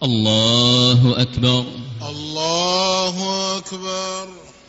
الله أكبر. الله أكبر.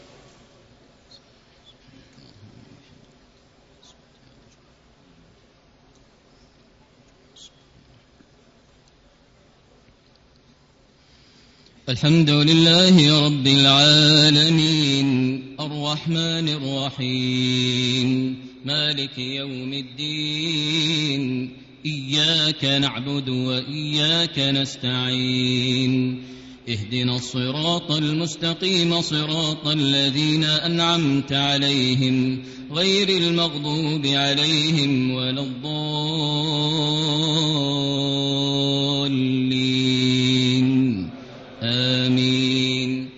الحمد لله رب العالمين الرحمن الرحيم مالك يوم الدين إياك نعبد وإياك نستعين اهدنا الصراط المستقيم صراط الذين أنعمت عليهم غير المغضوب عليهم ولا الضالين آمين.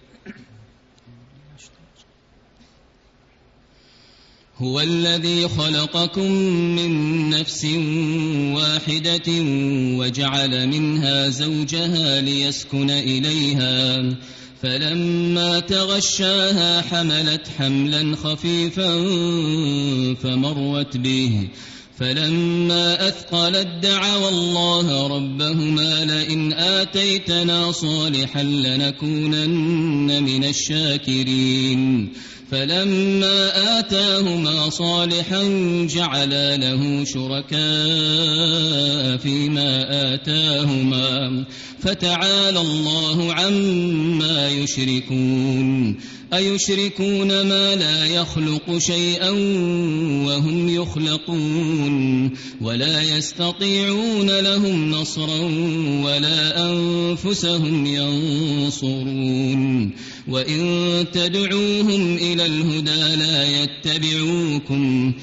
هو الذي خلقكم من نفس واحدة وجعل منها زوجها ليسكن إليها فلما تغشاها حملت حملا خفيفا فمرت به فلما أثقلت دعوا الله ربهما لئن آتيتنا صالحا لنكونن من الشاكرين فلما آتاهما صالحا جعلا له شركاء فيما آتاهما فتعالى الله عما يشركون أيشركون ما لا يخلق شيئا وهم يخلقون ولا يستطيعون لهم نصرا ولا أنفسهم ينصرون وإن تدعوهم إلى الهدى لا يتبعوكم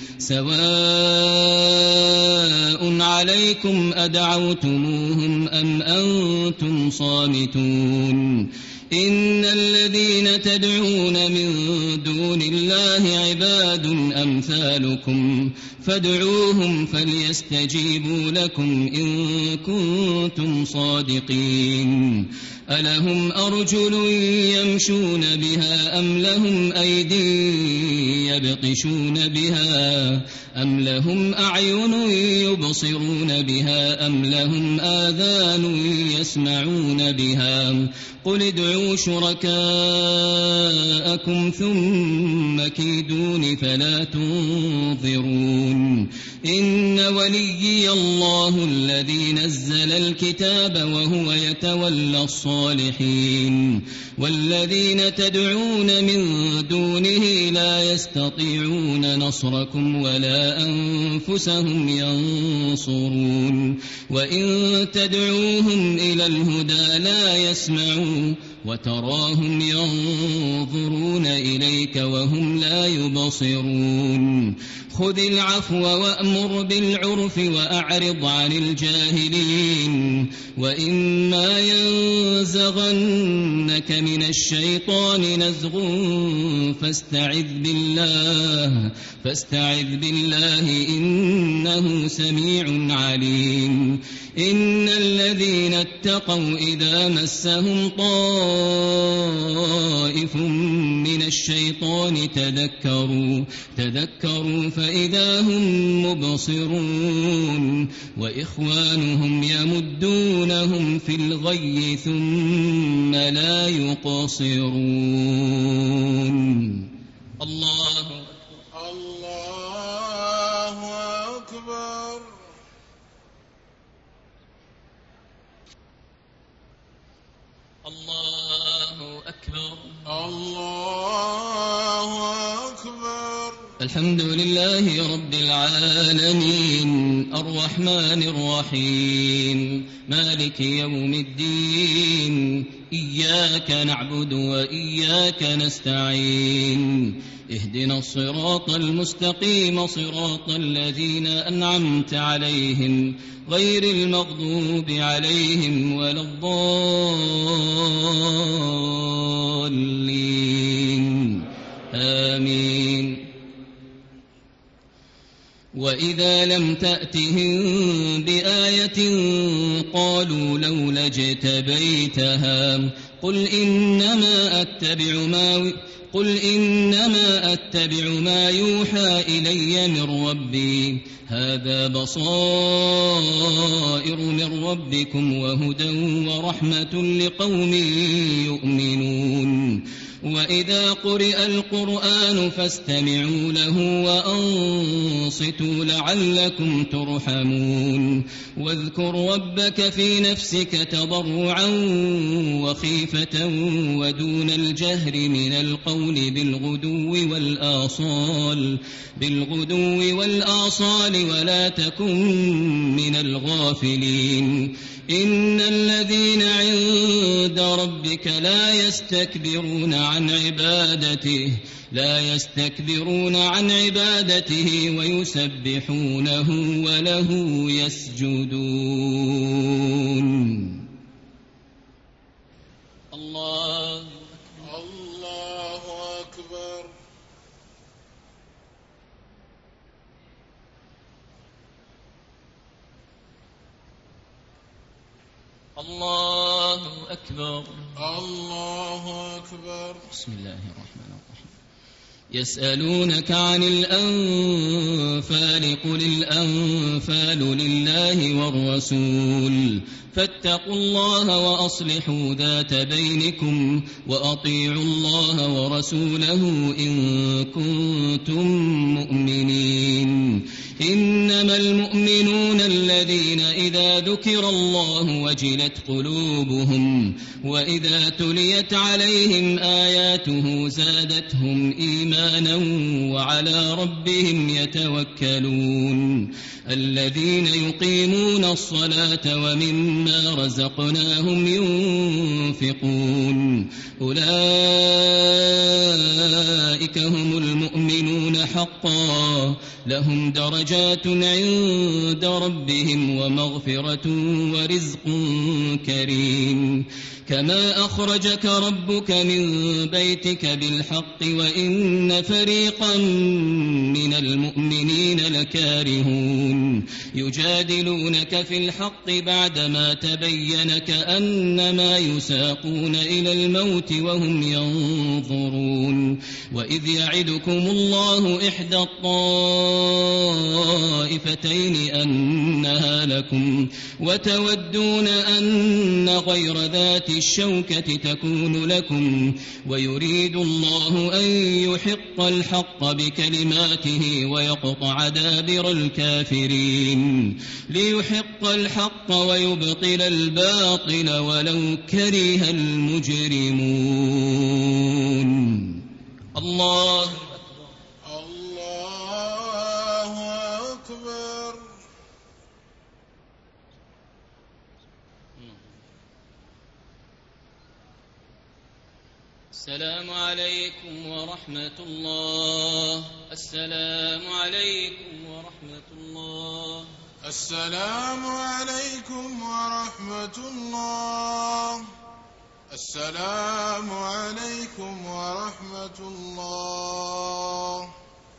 سواء عليكم أدعوتموهم أم أنتم صامتون إن الذين تدعون من دون الله عباد أمثالكم فادعوهم فليستجيبوا لكم إن كنتم صادقين ألهم أرجل يمشون بها أم لهم أيدي يبطشون بها أم لهم أعين يبصرون بها أم لهم آذان يسمعون بها قل ادعوا شركاءكم ثم كيدون فلا تنظرون إن وليي الله الذي نزل الكتاب وهو يتولى الصالحين والذين تدعون من دونه لا يستطيعون نصركم ولا أنفسهم ينصرون وإن تدعوهم إلى الهدى لا يسمعون وتراهم ينظرون إليك وهم لا يبصرون خذ العفو وأمر بالعرف وأعرض عن الجاهلين وإما ينزغنك من الشيطان نزغ فاستعذ بالله إنه سميع عليم إن الذين اتقوا إذا مسهم طائف من الشيطان تذكروا فإذا هم مبصرون وإخوانهم يمدونهم في الغي ثم لا يقصرون. الله أكبر. الله أكبر. الله أكبر. الحمد لله رب العالمين الرحمن الرحيم مالك يوم الدين إياك نعبد وإياك نستعين اهدنا الصراط المستقيم صراط الذين أنعمت عليهم غير المغضوب عليهم ولا الضالين آمين. وإذا لم تأتهم بآية قالوا لولا اجتبيتها قل إنما أتبع ما يوحى إلي من ربي هذا بصائر من ربكم وهدى ورحمة لقوم يؤمنون وإذا قرئ القرآن فاستمعوا له وأنصتوا لعلكم ترحمون واذكر ربك في نفسك تضرعا وخيفة ودون الجهر من القول بالغدو والآصال ولا تكن من الغافلين إن الذين عند ربك لا يستكبرون عن عبادته ويسبحونه وله يسجدون. الله أكبر. الله أكبر. الله أكبر. بسم الله الرحمن الرحيم. يسألونك عن الأنفال قل الأنفال لله والرسول فاتقوا الله وأصلحوا ذات بينكم وأطيعوا الله ورسوله إن كنتم مؤمنين. إنما المؤمنون الذين إذا ذكر الله وجلت قلوبهم وإذا تليت عليهم آياته زادتهم إيمانا وعلى ربهم يتوكلون. الذين يقيمون الصلاة ومما رزقناهم ينفقون أولئك هم المؤمنون حقا لهم درجات عند ربهم ومغفرة ورزق كريم. كما أخرجك ربك من بيتك بالحق وإن فريقا من المؤمنين لكارهون يجادلونك في الحق بعدما تبين كأنما يساقون إلى الموت وهم ينظرون. وإذ يعدكم الله إحدى الطائفتين أنها لكم وتودون أن غير ذات الشوكة تكون لكم ويريد الله أن يحق الحق بكلماته ويقطع دابر الكافرين ليحق الحق ويبطل الباطل ولو كره المجرمون. الله أكبر. السلام عليكم ورحمة الله. السلام عليكم ورحمة الله. السلام عليكم ورحمة الله. السلام عليكم ورحمة الله.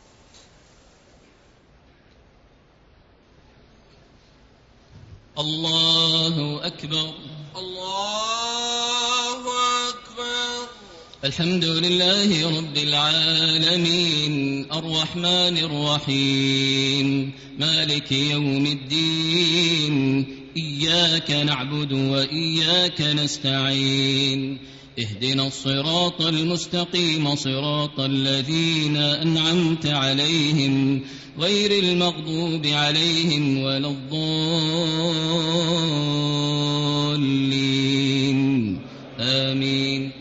الله أكبر. الله أكبر. الحمد لله رب العالمين الرحمن الرحيم مالك يوم الدين إياك نعبد وإياك نستعين اهدنا الصراط المستقيم صراط الذين أنعمت عليهم غير المغضوب عليهم ولا الضالين آمين.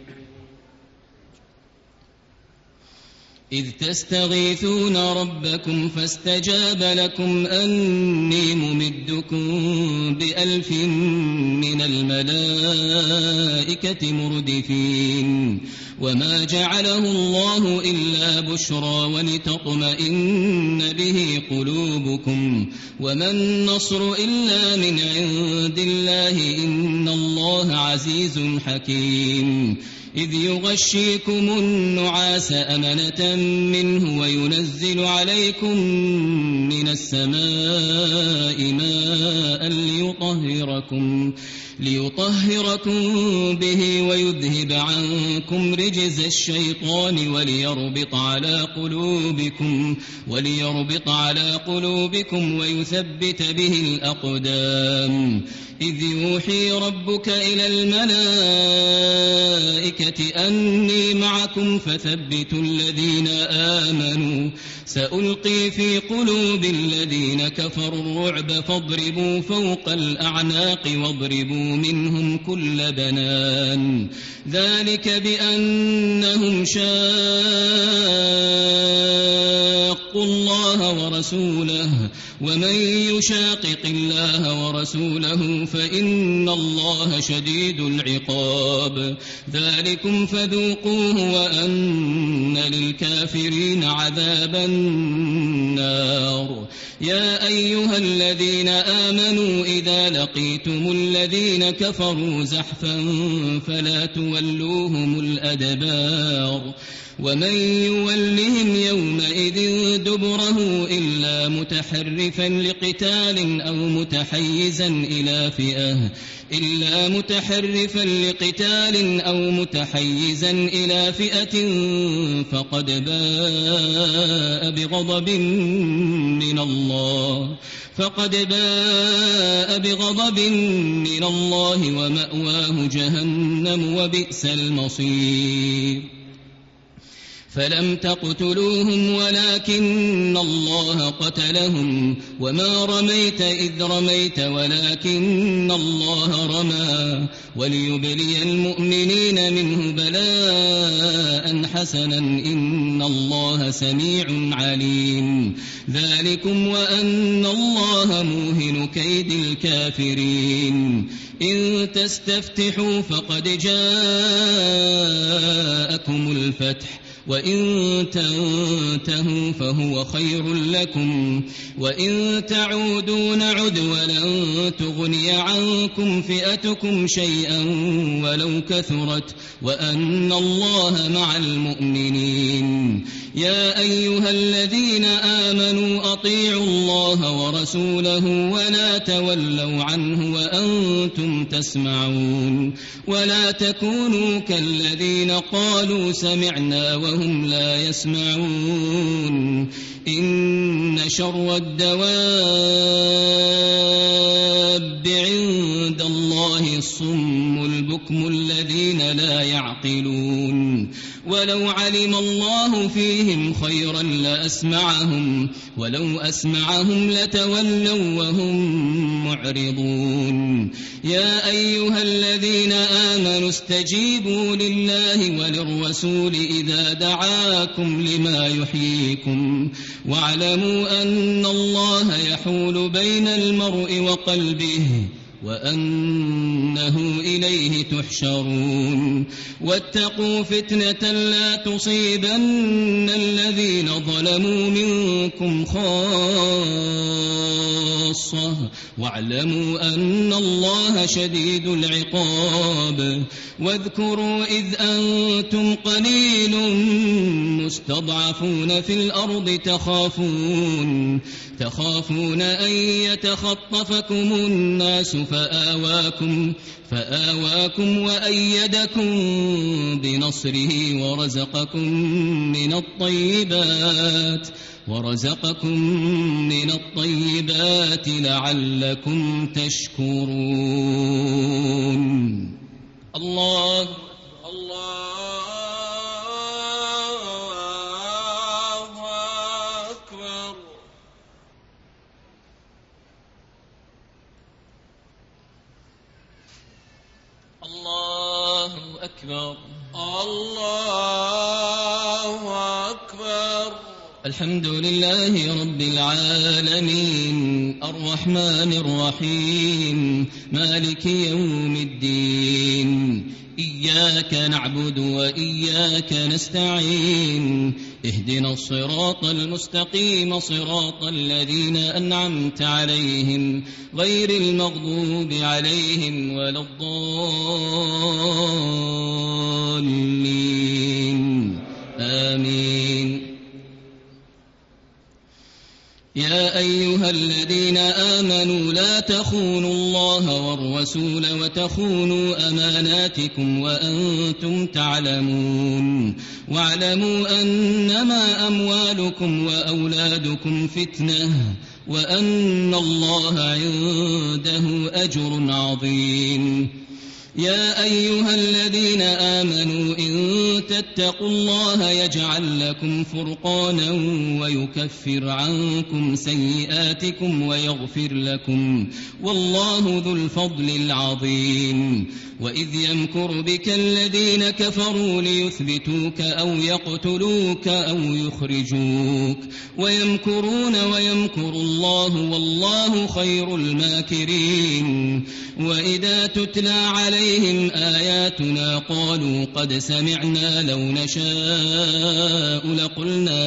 إذ تستغيثون ربكم فاستجاب لكم أني ممدكم ب1000 من الملائكة مردفين وما جعله الله إلا بشرى ولتطمئن به قلوبكم وما النصر إلا من عند الله إن الله عزيز حكيم. إذ يغشيكم النعاس أمنة منه وينزل عليكم من السماء ماء ليطهركم به ويذهب عنكم رجز الشيطان وليربط على قلوبكم ويثبت به الأقدام. إذ يوحي ربك إلى الملائكة أني معكم فثبتوا الذين آمنوا سألقي في قلوب الذين كفروا الرعب فاضربوا فوق الأعناق واضربوا منهم كل بنان. ذلك بأنهم شاقوا الله ورسوله ومن يشاقق الله ورسوله فإن الله شديد العقاب. ذلكم فذوقوه وأن للكافرين عذاب النار. يا أيها الذين آمنوا إذا لقيتم الذين كفروا زحفا فلا تولوهم الأدبار ومن يولهم يومئذ دبره إلا متحرفا لقتال أو متحيزا إلى فئة فقد باء بغضب من الله ومأواه جهنم وبئس المصير. فلم تقتلوهم ولكن الله قتلهم وما رميت إذ رميت ولكن الله رمى وليبلي المؤمنين منه بلاء حسنا إن الله سميع عليم. ذلكم وأن الله موهن كيد الكافرين. إن تستفتحوا فقد جاءكم الفتح وإن تنتهوا فهو خير لكم وإن تعودوا نعد ولن تغني عنكم فئتكم شيئا ولو كثرت وأن الله مع المؤمنين. يا أيها الذين آمنوا أطيعوا الله ورسوله ولا تولوا عنه وأنتم تسمعون. ولا تكونوا كالذين قالوا سمعنا وهم لا يسمعون. إن شر الدواب عند الله الصم البكم الذين لا يعقلون. ولو علم الله فيهم خيرا لأسمعهم ولو أسمعهم لتولوا وهم معرضون. يا أيها الذين آمنوا استجيبوا لله وللرسول إذا دعاكم لما يحييكم واعلموا أن الله يحول بين المرء وقلبه وأنه إليه تحشرون. واتقوا فتنة لا تصيبن الذين ظلموا منكم خاصة واعلموا أن الله شديد العقاب. واذكروا إذ أنتم قليل مستضعفون في الأرض تخافون أن يتخطفكم الناس فآواكم وأيدكم بنصره ورزقكم من الطيبات لعلكم تشكرون. الله أكبر. الله أكبر. الله أكبر. الحمد لله رب العالمين الرحمن الرحيم مالك يوم الدين. إياك نعبد وإياك نستعين. اهدنا الصراط المستقيم صراط الذين أنعمت عليهم غير المغضوب عليهم ولا الضالين. آمين. يا أيها الذين آمنوا لا تخونوا الله الله والرسول وتخونوا أماناتكم وأنتم تعلمون واعلموا أنما أموالكم وأولادكم فتنة وأن الله عنده أجر عظيم. يا أيها الذين آمنوا إن تتقوا الله يجعل لكم فرقانا ويكفر عنكم سيئاتكم ويغفر لكم والله ذو الفضل العظيم. وإذ يمكر بك الذين كفروا ليثبتوك أو يقتلوك أو يخرجوك ويمكرون ويمكر الله والله خير الماكرين. وإذا تتلى عليهم آياتنا قالوا قد سمعنا لو نشاء لقلنا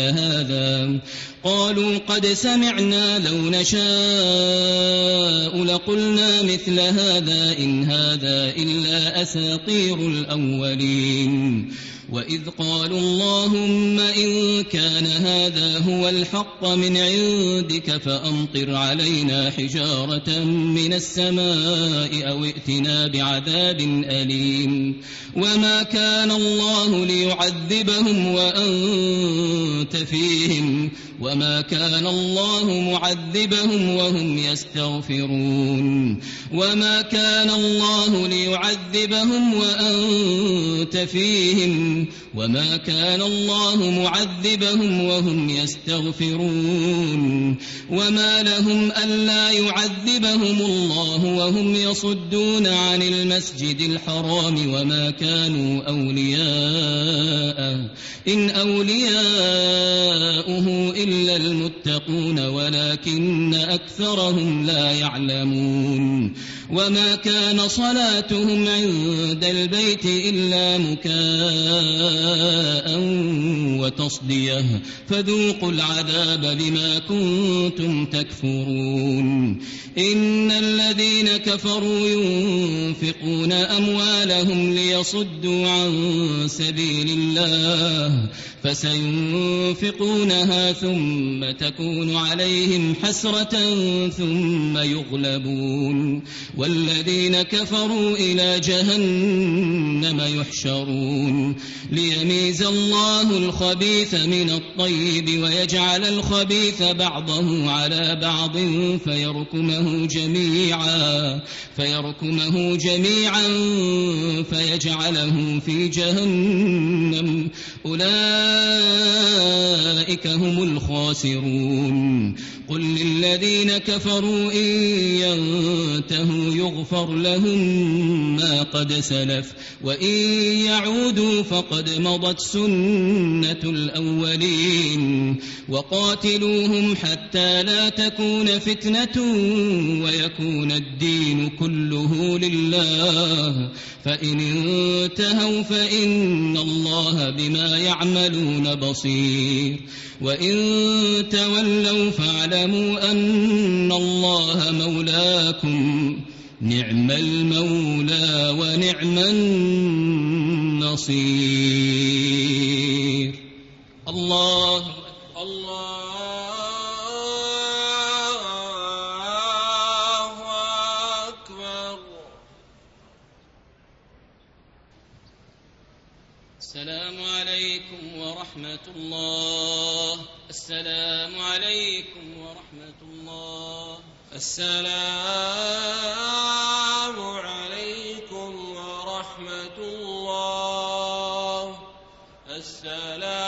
مثل هذا إن هذا إلا أساطير الأولين. وإذ قالوا اللهم إن كان هذا هو الحق من عندك فأمطر علينا حجارة من السماء أو ائتنا بعذاب أليم. وما كان الله ليعذبهم وأنت فيهم وما كان الله معذبهم وهم يستغفرون. وما كان الله ليعذبهم وأنت فيهم وما كان الله معذبهم وهم يستغفرون. وما لهم ألا يعذبهم الله وهم يصدون عن المسجد الحرام وما كانوا أولياءه إن أولياؤه إلا المتقون ولكن أكثرهم لا يعلمون. وما كان صلاتهم عند البيت إلا مكاء وتصدية فذوقوا العذاب بما كنتم تكفرون. إن الذين كفروا ينفقون أموالهم ليصدوا عن سبيل الله فسينفقونها ثم تكون عليهم حسرة ثم يغلبون والذين كفروا إلى جهنم يحشرون. ليميز الله الخبيث من الطيب ويجعل الخبيث بعضه على بعض فيركمه جميعا فيجعله في جهنم أولئك هم الخاسرون. قل للذين كفروا إن ينتهوا يغفر لهم ما قد سلف وإن يعودوا فقد مضت سنة الأولين. وقاتلوهم حتى لا تكون فتنة ويكون الدين كله لله فإن انتهوا فإن الله بما يعملون بصير. وإن تولوا فاعلموا أن الله مولاكم نعم المولى ونعم النصير. الله أكبر. السلام عليكم ورحمة الله. السلام عليكم ورحمة الله. السلام عليكم ورحمة الله. السلام